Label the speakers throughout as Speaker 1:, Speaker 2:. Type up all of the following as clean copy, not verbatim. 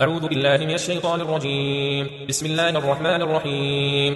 Speaker 1: أعوذ بالله من الشيطان الرجيم. بسم الله الرحمن الرحيم.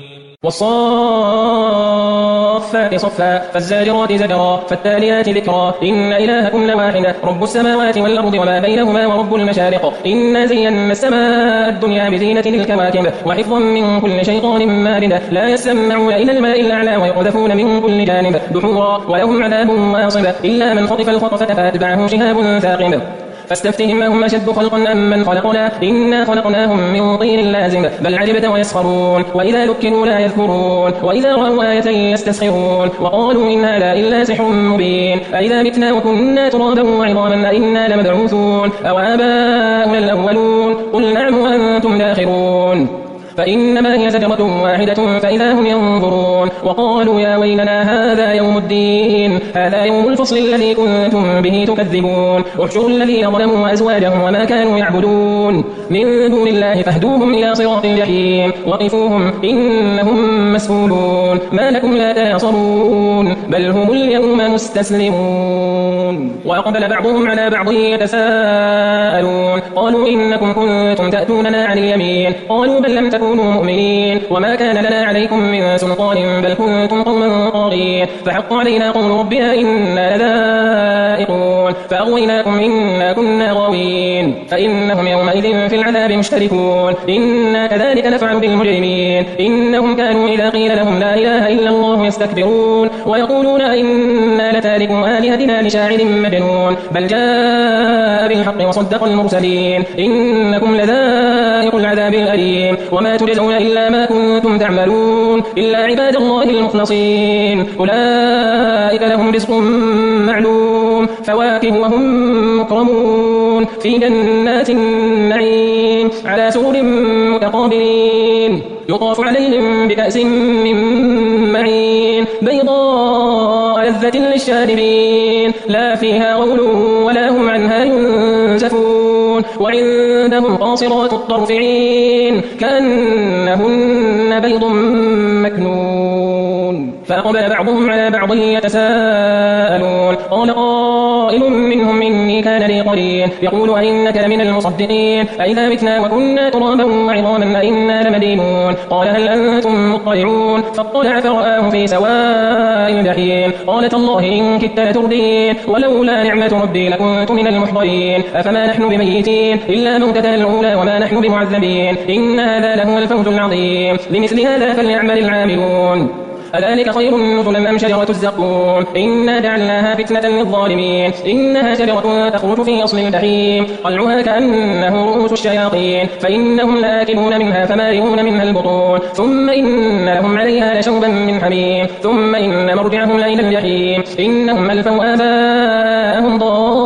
Speaker 2: والصافات صفا فالزاجرات زجرا فالتاليات ذكرا إن إلهكم لواحد رب السماوات والأرض وما بينهما ورب المشارق إنا زينا السماء الدنيا بزينة الكواكب وحفظا من كل شيطان مارد لا يسمعون إلى الماء الأعلى ويقذفون من كل جانب دحورا ولهم عذاب واصب إلا من خطف الخطفة فأتبعه شهاب ثاقب فاستفتهم أهم أشد خلقا أم من خلقنا إنا خلقناهم من طين لازم بل عجبت ويسخرون وإذا ذكروا لا يذكرون وإذا رأوا آية يستسخرون وقالوا إن هذا إلا سحر مبين أئذا متنا وكنا ترابا وعظاما أئنا لمبعوثون أو آباؤنا الأولون قل نعم وأنتم داخرون فإنما هي زجرة واحدة فإذا هم ينظرون وقالوا يا ويلنا هذا يوم الدين هذا يوم الفصل الذي كنتم به تكذبون احشروا الذين ظلموا وأزواجهم وما كانوا يعبدون من دون الله فاهدوهم إلى صراط الجحيم وقفوهم إنهم مسؤولون ما لكم لا تناصرون بل هم اليوم مستسلمون وأقبل بعضهم على بعض يتساءلون قالوا إنكم كنتم تأتوننا عن اليمين قالوا بل لم تكونوا مؤمنين وما كان لنا عليكم من سلطان بل كنتم قوما طاغين فحق علينا قول ربنا إنا لذائقون فأغويناكم إنا كنا غاوين فإنهم يومئذ في العذاب مشتركون إنا كذلك نفعل بالمجرمين إنهم كانوا إذا قيل لهم لا إله إلا الله يستكبرون ويقولون إنا لتاركوا آلهتنا لشاعر مجنون بل جاء بالحق وصدق المرسلين إنكم لذائق العذاب الأليم وما تجزون إلا ما كنتم تعملون إلا عباد الله المخلصين أولئك لهم رزق معلوم فواكه وهم مكرمون في جنات النعيم على سرر متقابلين يطاف عليهم بكأس من معين بيضاء لذة للشاربين لا فيها غول ولا هم عنها ينزفون وعندهم قاصرات الطرف عين كأنهن بيض مكنون فأقبل بعضهم على بعض يتساءلون قال قائل منهم إني كان لي قرين يقول أئنك لمن المصدقين أئذا متنا وكنا ترابا وعظاما أئنا لمدينون قال هل أنتم مطلعون فاطلع فرآه في سواء الجحيم قال تالله إن كدت لتردين ولولا نعمة ربي لكنت من المحضرين أفما نحن بميتين إلا موتتنا الأولى وما نحن بمعذبين إن هذا لهو الفوز العظيم لمثل هذا فليعمل العاملون أذلك خير نزلا أم شجرة الزقوم إنا جعلناها فتنة للظالمين إنها شجرة تخرج في أصل الجحيم طلعها كأنه رؤوس الشياطين فإنهم لآكلون منها فمالئون منها البطون ثم إن لهم عليها لشوبا من حميم ثم إن مرجعهم لإلى الجحيم إنهم ألفوا آباءهم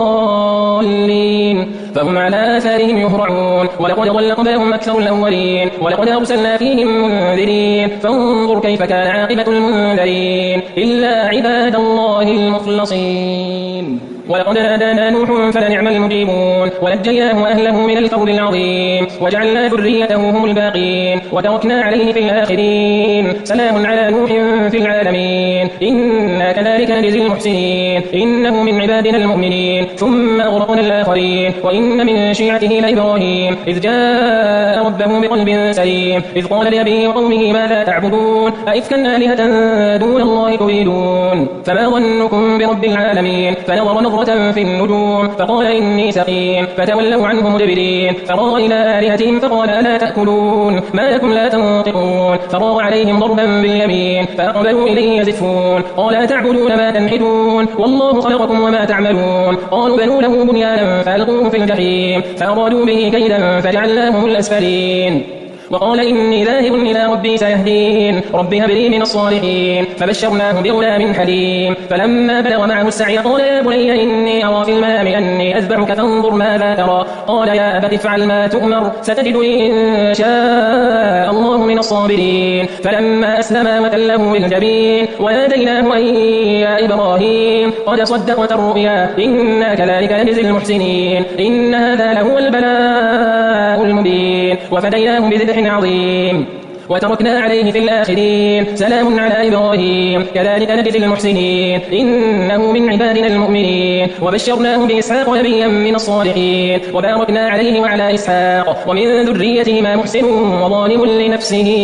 Speaker 2: ضالين فهم على آثارهم يهرعون ولقد ضل قبلهم أكثر الأولين ولقد أرسلنا فيهم منذرين فانظر كيف كان عاقبة المنذرين إلا عباد الله المخلصين ولقد نادانا نوح فلنعم المجيبون ونجيناه وأهله من الكرب العظيم وجعلنا ذريته هم الباقين وتركنا عليه في الآخرين سلام على نوح في العالمين إنا كذلك نجزي المحسنين إنه من عبادنا المؤمنين ثم أغرقنا الآخرين وإن من شيعته لإبراهيم إذ جاء ربه بقلب سليم إذ قال لأبيه وقومه ماذا تعبدون أئفكا آلهة دون الله تريدون فما ظنكم برب العالمين فنظر نظرة في النجوم فقال إني سقيم فتولوا عنه مدبرين فراغ إلى آلهتهم فقال ألا تأكلون ما لكم لا تنطقون فراغ عليهم ضربا باليمين فأقبلوا إليه يزفون قال أتعبدون ما تنحتون والله خلقكم وما تعملون قالوا بنوا له بنيانا فألقوه في الجحيم فأرادوا به كيدا فجعلناهم الأسفلين وقال إني ذاهب إلى ربي سيهدين رب هب لي من الصالحين فبشرناه بغلام حليم فلما بلغ معه السعي قال يا بني إني أرى في المنام أني أذبحك فانظر ماذا ترى قال يا أبت افعل ما تؤمر ستجدني إن شاء الله من الصابرين فلما أسلما وتله للجبين وناديناه أن يا إبراهيم قد صدقت الرؤيا إنا كذلك نجزي المحسنين إن هذا لهو البلاء المبين وفديناه بذبح عظيم وتركنا عليه في الآخرين سلام على إبراهيم كذلك نجزي المحسنين إنه من عبادنا المؤمنين وبشرناه بإسحاق نبيا من الصالحين وباركنا عليه وعلى إسحاق ومن ذريتهما محسن وظالم لنفسه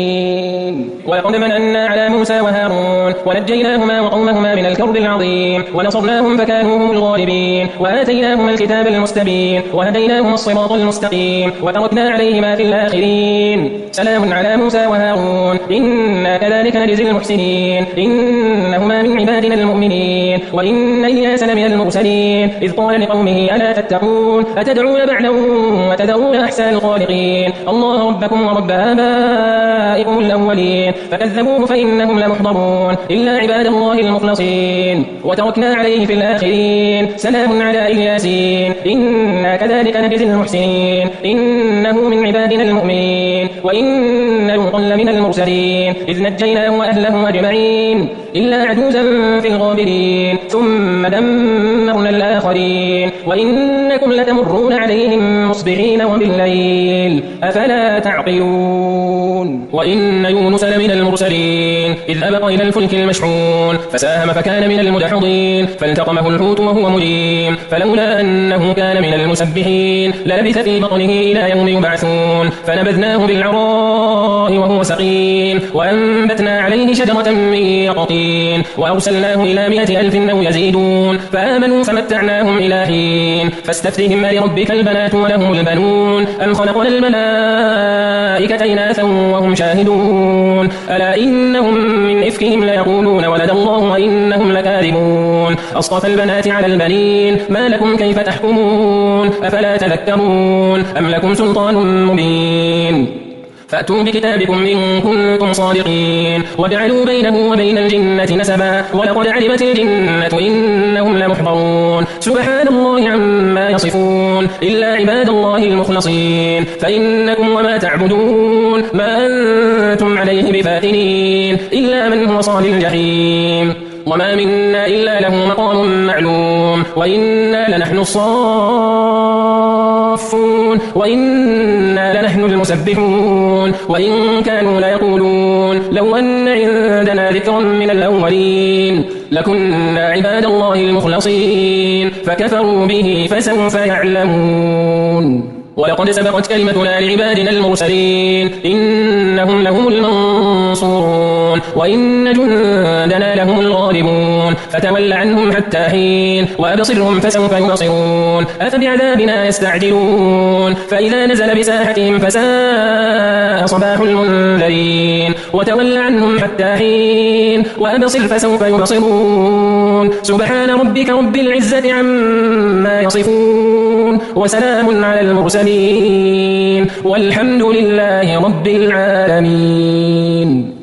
Speaker 2: مبين ولقد مننا على موسى وهارون ونجيناهما وقومهما من الكرب العظيم ونصرناهم فكانوا هم الغالبين وآتيناهما الكتاب المستبين وهديناهما الصراط المستقيم وتركنا عليهما في الآخرين سلام على موسى وهارون إنا كذلك نجزي المحسنين إنهما من عبادنا المؤمنين وإن إلياس لمن المرسلين إذ قال لقومه ألا تتقون أتدعون بعلا وتذرون أحسن الخالقين الله ربكم ورب آبائكم الأولين فكذبوه فإنهم لمحضرون إلا عباد الله المخلصين وتركنا عليه في الآخرين سلام على إلياسين إنا كذلك نجزي المحسنين إنه من عبادنا المؤمنين وإن لوطا لمن المرسلين إذ نجيناه وأهله أجمعين إلا عجوزا في الغابرين ثم دمرنا الآخرين وإنكم لتمرون عليهم مصبحين وبالليل أفلا تعقلون وإن يونس لمن المرسلين إذ أبق إلى الفلك المشحون فساهم فكان من المدحضين فالتقمه الحوت وهو مليم فلولا أنه كان من المسبحين للبث في بطنه إلى يوم يبعثون فنبذناه بالعراء وهو سقيم وأنبتنا عليه شجرة من يقطين وأرسلناه إلى 100,000 أو يزيدون فآمنوا فمتعناهم إلى حين فاستفتهم لربك البنات ولهم البنون أم خلقنا الملائكة إناثا وهم شاهدون ألا إنهم من إفكهم ليقولون ولد الله وإنهم لكاذبون أصطفى البنات على البنين ما لكم كيف تحكمون أفلا تذكرون أم لكم سلطان مبين فأتوا بكتابكم إن كنتم صادقين وجعلوا بينه وبين الجنة نسبا ولقد علمت الجنة إنهم لمحضرون سبحان الله عما يصفون إلا عباد الله المخلصين فإنكم وما تعبدون ما أنتم عليه بفاتنين إلا من هو صال الجحيم وما منا إلا له مقام معلوم وإنا لنحن الصافون وإنا لنحن المسبحون وإن كانوا ليقولون لو أن عندنا ذكرا من الأولين لكنا عباد الله المخلصين فكفروا به فسوف يعلمون ولقد سبقت كلمتنا لعبادنا المرسلين إنهم لهم المنصورون وإن جندنا لهم الغالبون فتول عنهم حتى حين وأبصرهم فسوف يبصرون أفبعذابنا يستعجلون فإذا نزل بساحتهم فساء صباح المنذرين وتول عنهم حتى حين وأبصر فسوف يبصرون سبحان ربك رب العزة عما يصفون وسلام على المرسلين والحمد لله رب العالمين.